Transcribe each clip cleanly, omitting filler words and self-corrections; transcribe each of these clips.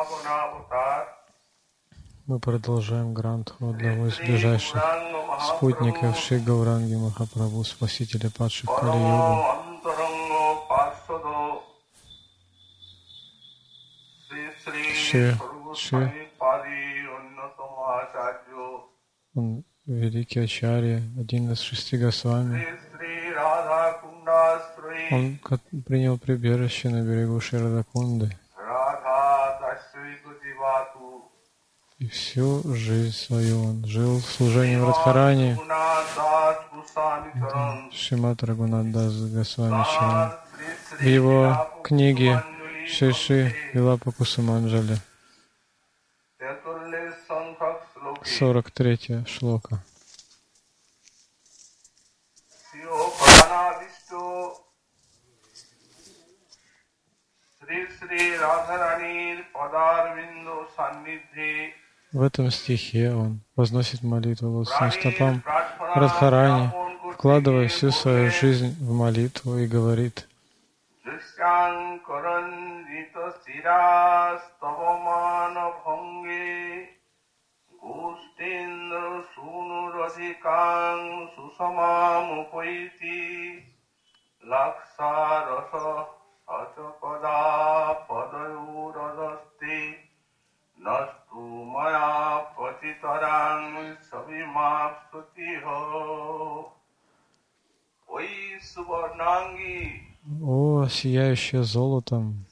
Мы продолжаем грантху одного из ближайших спутников Шри Гауранги Махапрабху, спасителя падших Кали-югу. Он великий ачарья, один из 6 Госвами. Он принял прибежище на берегу Шри-Радхакунды. И всю жизнь свою он жил в служении в Радхарани. Шримад Рагунат Дас Госвами Чаран. В его книге Шиши Вилапа Кусуманджали 43 шлока. В этом стихе он возносит молитву лотосным стопам Радхарани, вкладывая всю свою жизнь в молитву и говорит: «О, сияющая золотом,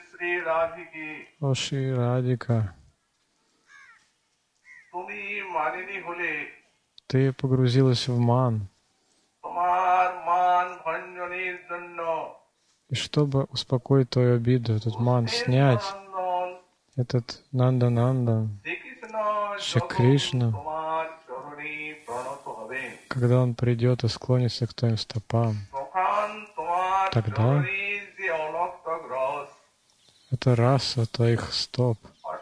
о Шри Радика, ты погрузилась в ман, и чтобы успокоить твою обиду, этот ман снять, этот Нанда-Нандан, Шри Кришна, когда он придет и склонится к твоим стопам, тогда это раса твоих стоп,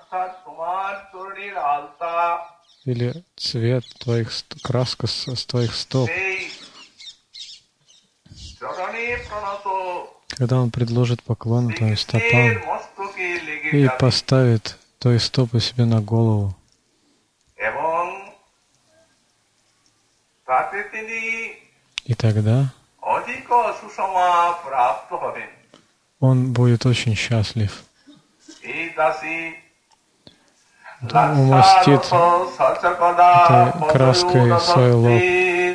или цвет твоих, краска с твоих стоп. Когда он предложит поклон твоим стопам и поставит твои стопы себе на голову, и тогда он будет очень счастлив. Умастит этой краской свой лоб.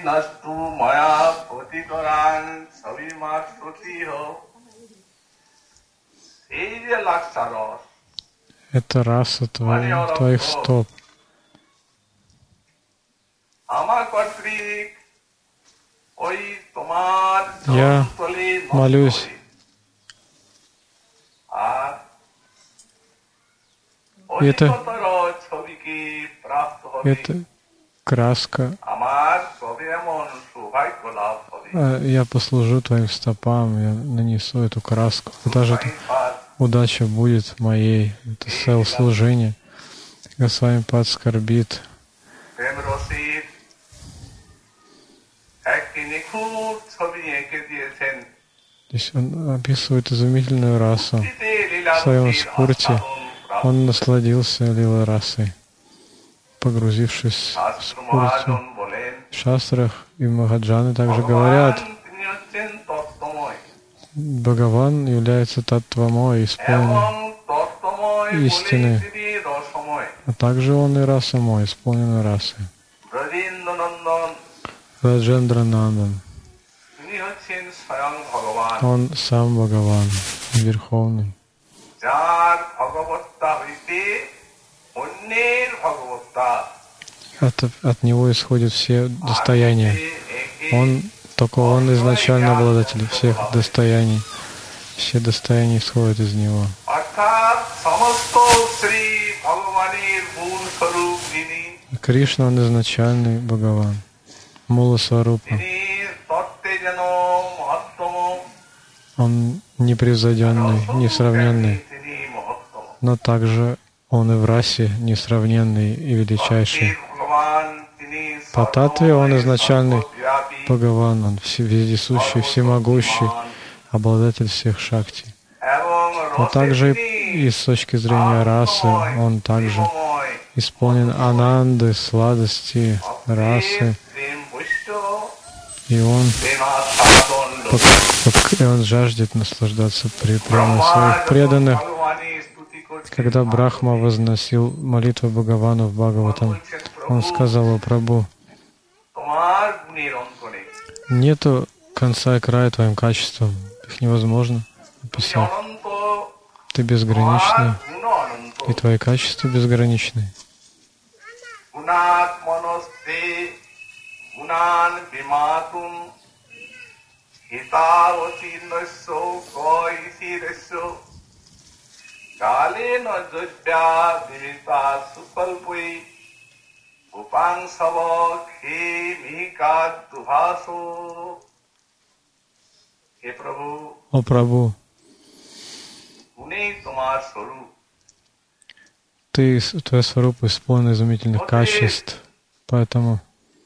Это раса твоих стоп. Я молюсь, это краска. Я послужу твоим стопам, я нанесу эту краску. Даже эта удача будет моей. Это служение. Госвами Пад скорбит. Здесь он описывает изумительную расу. В своем спорте он насладился лила расой, погрузившись в спорте. В шастрах и Махаджаны также говорят: Бхагаван является таттвамой, исполнен истины, а также он и расамой, исполнен расой. Раджендра Нандан. Он сам Бхагаван, Верховный. От него исходят все достояния. Только он изначально обладатель всех достояний. Все достояния исходят из него. Кришна, он изначальный Бхагаван, Мула Сварупа. Он непревзойденный, несравненный, но также он и в расе несравненный и величайший. По татве он изначальный Бхагаван, он вездесущий, всемогущий, обладатель всех шакти. Но также И с точки зрения расы он также исполнен ананды, сладости, расы. И он жаждет наслаждаться премой своих преданных. Когда Брахма возносил молитву Бхагавану в Бхагаватам, он сказал: «О Прабху, нету конца и края твоим качествам, их невозможно описать. Ты безграничный, и твои качества безграничны. О Прабху, твой сварупа исполнен изумительных качеств, поэтому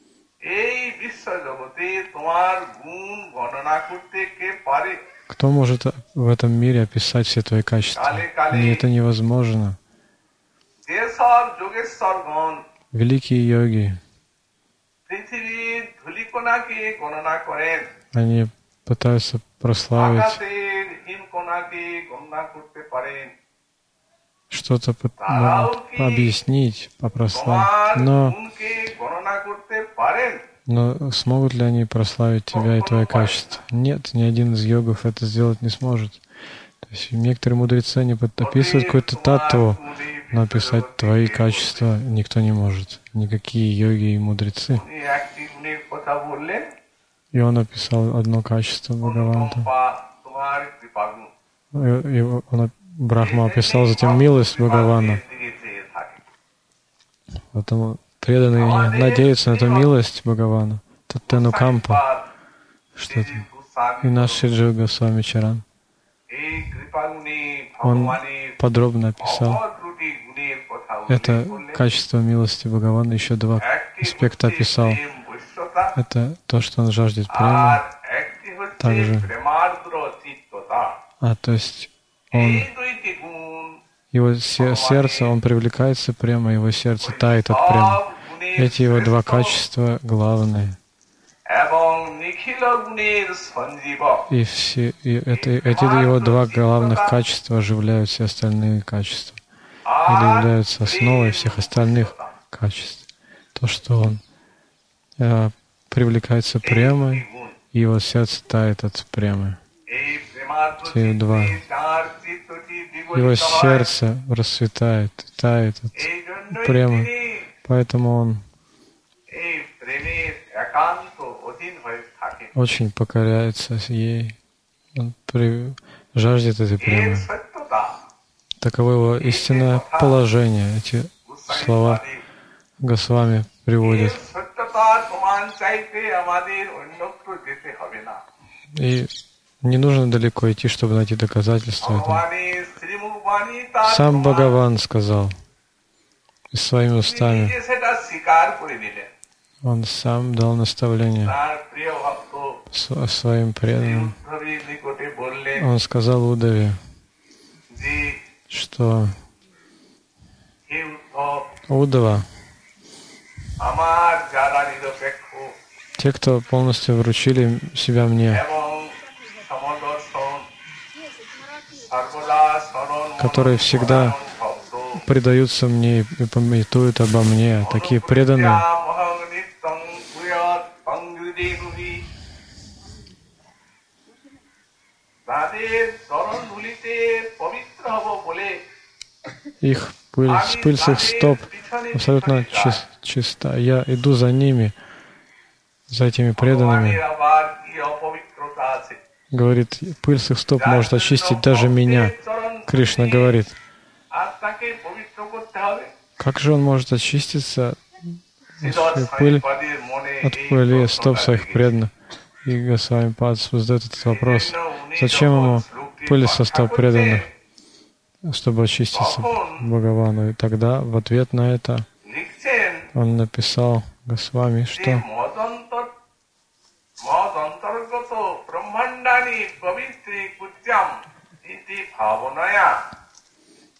кто может в этом мире описать все твои качества? Это невозможно. Великие йоги, они пытаются прославить, что-то объяснить, попрославить, но смогут ли они прославить тебя и твои качества? Нет, ни один из йогов это сделать не сможет. То есть некоторые мудрецы, они описывают какую-то таттву, но описать твои качества никто не может. Никакие йоги и мудрецы. И он описал одно качество Бхагаванта. Брахма описал затем милость Бхагавана. Поэтому преданные надеются на эту милость Бхагавана. Таттенукампа. Что-то. И наш Шри Госвами Чаран. Он подробно описал это качество милости Бхагавана. Еще два аспекта описал. Это то, что он жаждет премы. Также. То есть его сердце, он привлекается прямо, его сердце тает от премы. Эти его два качества главные. И эти его два главных качества оживляют все остальные качества. Или являются основой всех остальных качеств. То, что он привлекается премой, и его сердце тает от премы. Эти два. Его сердце расцветает, тает от премы. Поэтому он очень покоряется ей. Он жаждет этой премы. Таково его истинное положение. Эти слова Госвами приводят. И не нужно далеко идти, чтобы найти доказательства этого. Сам Бхагаван сказал и своими устами. Он сам дал наставление своим преданным. Он сказал Удаве, что Удава, те, кто полностью вручили себя мне, которые всегда предаются мне и памятуют обо мне, такие преданные, их пыль с их стоп абсолютно чиста. Я иду за ними, за этими преданными. Говорит, пыль с их стоп может очистить даже меня. Кришна говорит, как же он может очиститься от пыли стоп своих преданных? И Госвами Пад задает этот вопрос. Зачем ему пыль со стоп преданных, чтобы очиститься Бхагавану? И тогда в ответ на это он написал Госвами, что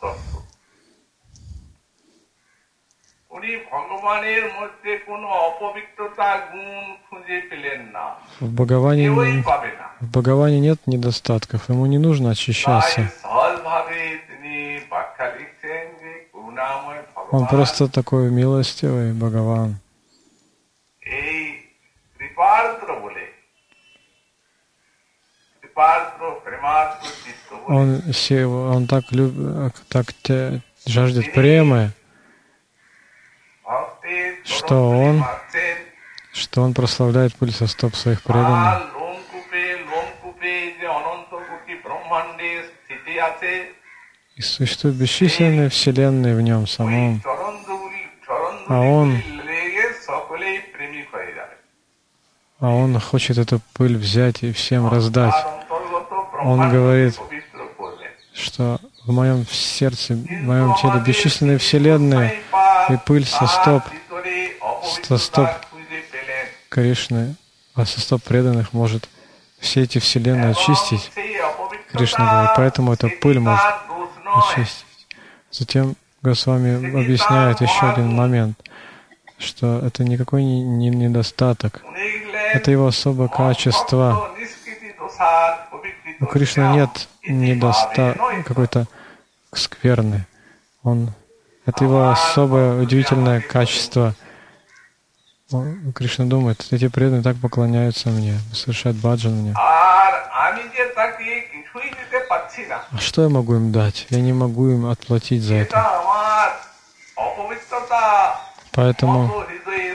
В Бхагаване нет недостатков, ему не нужно очищаться. Он просто такой милостивый Бхагаван. Он так жаждет премы, что он прославляет пыль со стоп своих преданных. И существуют бесчисленные вселенные в нем самом. А он хочет эту пыль взять и всем раздать. Он говорит, что в моем сердце, в моем теле бесчисленные вселенные, и пыль со стоп Кришны, а со стоп преданных может все эти вселенные очистить. Кришна говорит, поэтому эта пыль может очистить. Затем Госвами объясняет еще один момент, что это никакой не недостаток. Это его особое качество. У Кришны нет какой-то скверны. Это его особое удивительное качество. Кришна думает, эти преданные так поклоняются мне, совершают баджан мне. А что я могу им дать? Я не могу им отплатить за это. Поэтому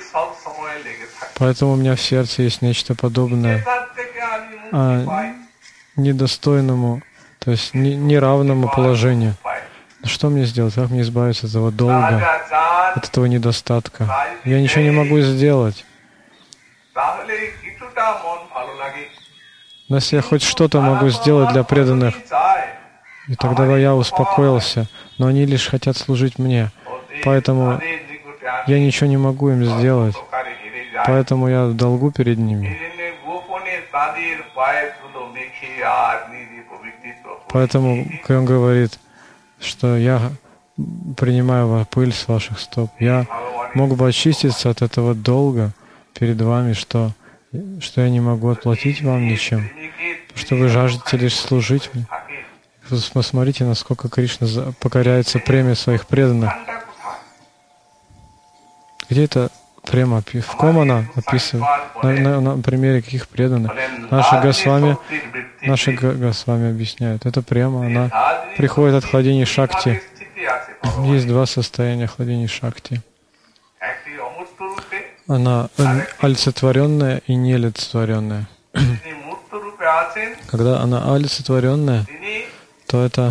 у меня в сердце есть нечто подобное недостойному, то есть неравному положению. Что мне сделать? Как мне избавиться от этого долга, от этого недостатка? Я ничего не могу сделать. Но если я хоть что-то могу сделать для преданных, и тогда я успокоился, но они лишь хотят служить мне. Поэтому я ничего не могу им сделать. Поэтому я в долгу перед ними. Поэтому он говорит, что я принимаю пыль с ваших стоп. Я мог бы очиститься от этого долга перед вами, что я не могу отплатить вам ничем, что вы жаждете лишь служить мне. Посмотрите, насколько Кришна покоряется преме своих преданных. Где это према? В ком она описывает? На примере каких преданных? Наши Госвами объясняют. Это према, она приходит от хладини шакти. Есть два состояния хладини шакти. Она олицетворенная и неолицетворенная. Когда она олицетворенная, то это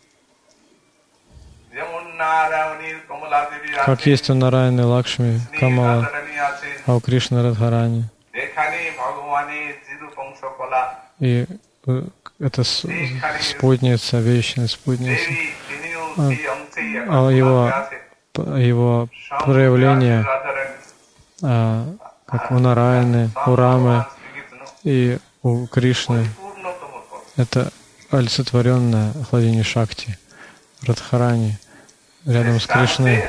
как есть у Нараяны Лакшми, Камала, а у Кришны Радхарани. И это спутница, вечная спутница. А его проявление, как у Нараяны, у Рамы и у Кришны, это олицетворенная хладини шакти, Радхарани, рядом с Кришной.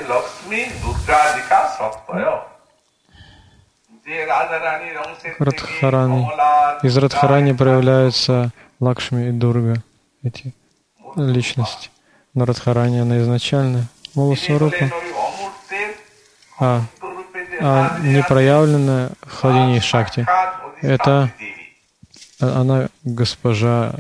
Из Радхарани проявляются Лакшми и Дурга, эти личности. Но Радхарани, она изначально Мула-сварупа, а непроявленная хладини шакти, это она госпожа.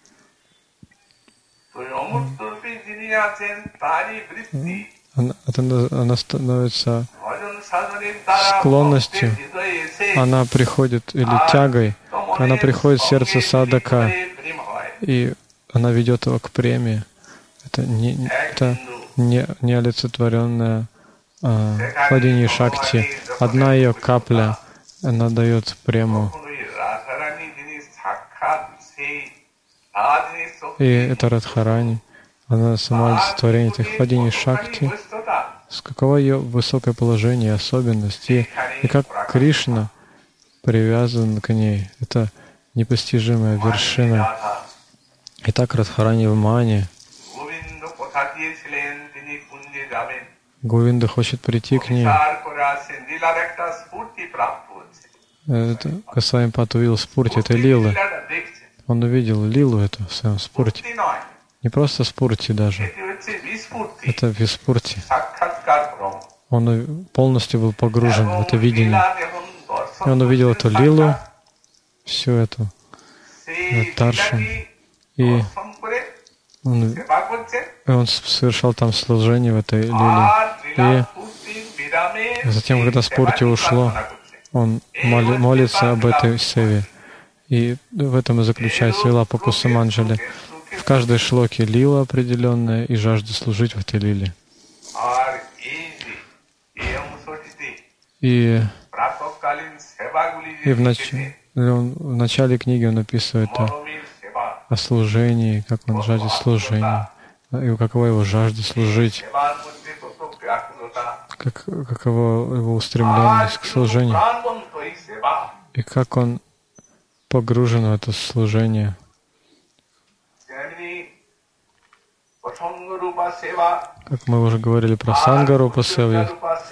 Она становится склонностью, она приходит, или тягой, она приходит в сердце садака, и она ведет его к преме. Это не олицетворенная хладини шакти. Одна ее капля, она дает прему. И это Радхарани, она само олицетворение этой хладини шакти. Каково ее высокое положение и особенность, и как Кришна привязан к ней. Это непостижимая вершина. Итак, Радхарани в Мане. Говинда хочет прийти к ней. Госвами-пад увидел спурти, это лилы. Он увидел лилу эту в своем спурте. Не просто спурти даже. Это виспурти. Он полностью был погружен в это видение. И он увидел эту лилу, всю эту таршу. И он совершал там служение в этой лиле. И затем, когда спурти ушло, он молится об этой севе. И в этом и заключается Вилапа Кусаманджали. В каждой шлоке лила определенная и жажда служить в этой лиле. И в начале книги он описывает о служении, как он жаждет служения, и какова его жажда служить, какова его устремленность к служению, и как он погружен в это служение. Как мы уже говорили про Санга-рупа севу,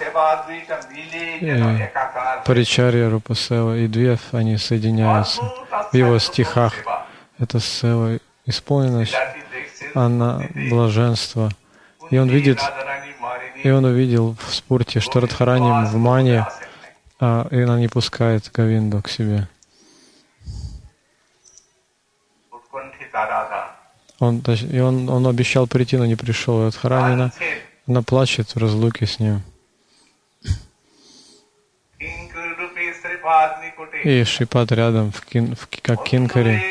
Паричарья рупа сева, и две они соединяются в его стихах. Это сева, исполненность, она блаженство. И он увидел в спурте, что Радхарани в мане, и она не пускает Говинду к себе. Он обещал прийти, но не пришел. И Радхарани, она плачет в разлуке с ним. И Шрипад рядом, как Кинкари.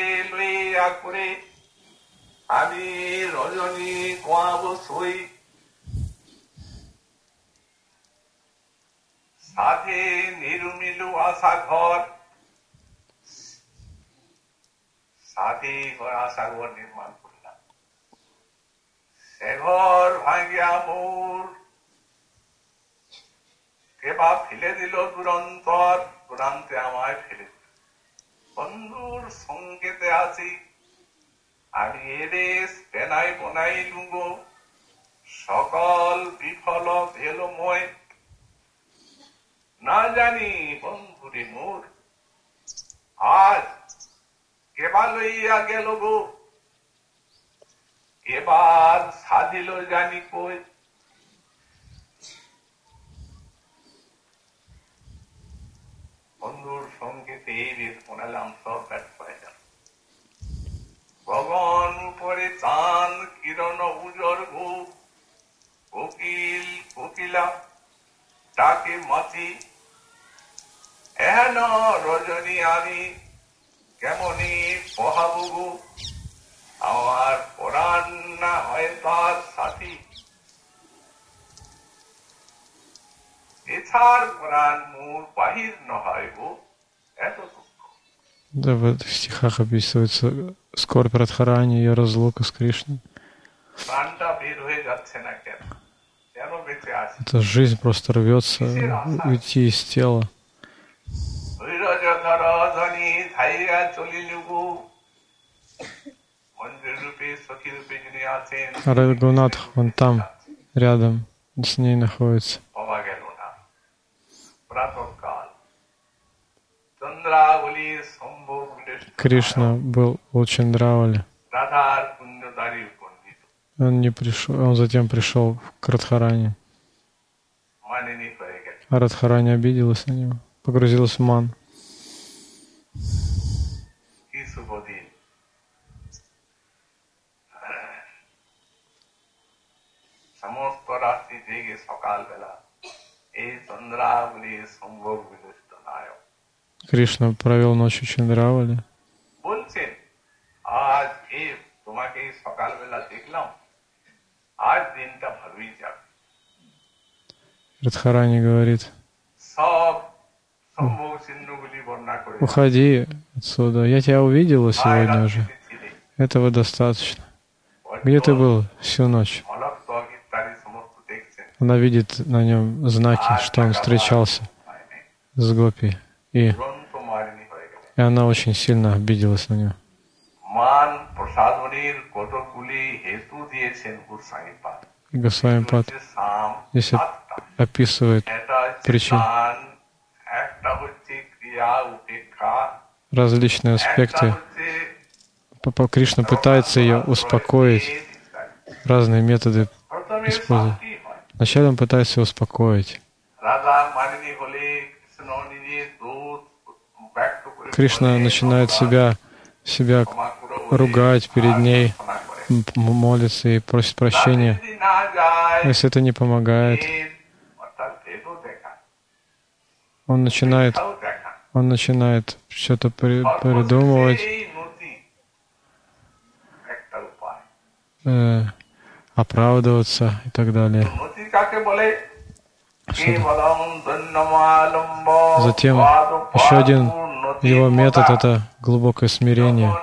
বন্ধুর সংকেতে আছি আমি এদেশ পেনাই বনাই লুঙ্গ সকল বিফল ভেলময় না জানি বন্ধুরে মোর আজ কেবা লইয়া গেল গো এবার সাধিল জানি কই বন্ধুর সংকেতে এদের শোনালাম সব ব্যর্থ হয়ে গেল গগন উপরে চাঁদ কিরণ উজর গো কোকিল কোকিলা ডাকে মাছি এহেন রজনী আমি কেমনি পহাবো গো আমার পরাণ না হয় তার সাথী এছাড় পরাণ মোর বাহির নয় গো এত Да, в этих стихах описывается скорбь Радхарани, ее разлука с Кришной. Эта жизнь просто рвется уйти из тела. Рагунатх, он там, рядом, с ней находится. Кришна был у Чандравали. Он не пришел, он затем пришел к Радхарани. А Радхарани обиделась на него, погрузилась в ман. Кришна провел ночь у Чандравали. Радхарани говорит: уходи отсюда, я тебя увидела сегодня уже. Этого достаточно. Где ты был всю ночь? Она видит на нем знаки, что он встречался с Гопи. И она очень сильно обиделась на него. И Госвами Пад здесь описывает причины, различные аспекты. Кришна пытается ее успокоить, разные методы использует. Вначале он пытается ее успокоить. Кришна начинает себя ругать перед ней, молится и просит прощения. Если это не помогает, он начинает что-то придумывать, оправдываться и так далее. Затем еще один его метод — это глубокое смирение.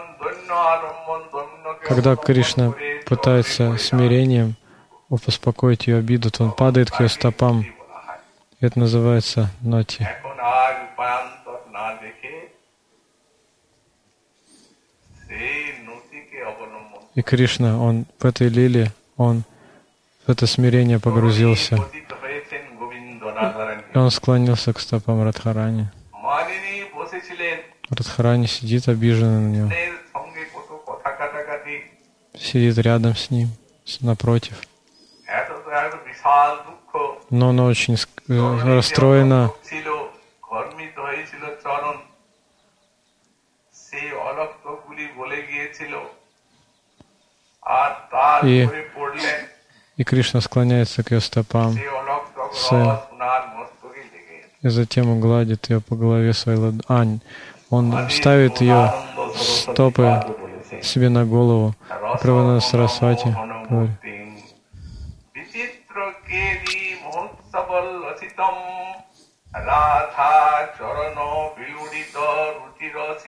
Когда Кришна пытается смирением успокоить ее обиду, то он падает к ее стопам. Это называется нати. И Кришна, он в этой лиле, он в это смирение погрузился. И он склонился к стопам Радхарани. Радхарани сидит обиженный на него. Сидит рядом с ним, напротив. Но она очень расстроена. И Кришна склоняется к ее стопам и затем он гладит ее по голове своей ладонью. Он ставит ее стопы себе на голову. Прабхупада Сарасвати говорит: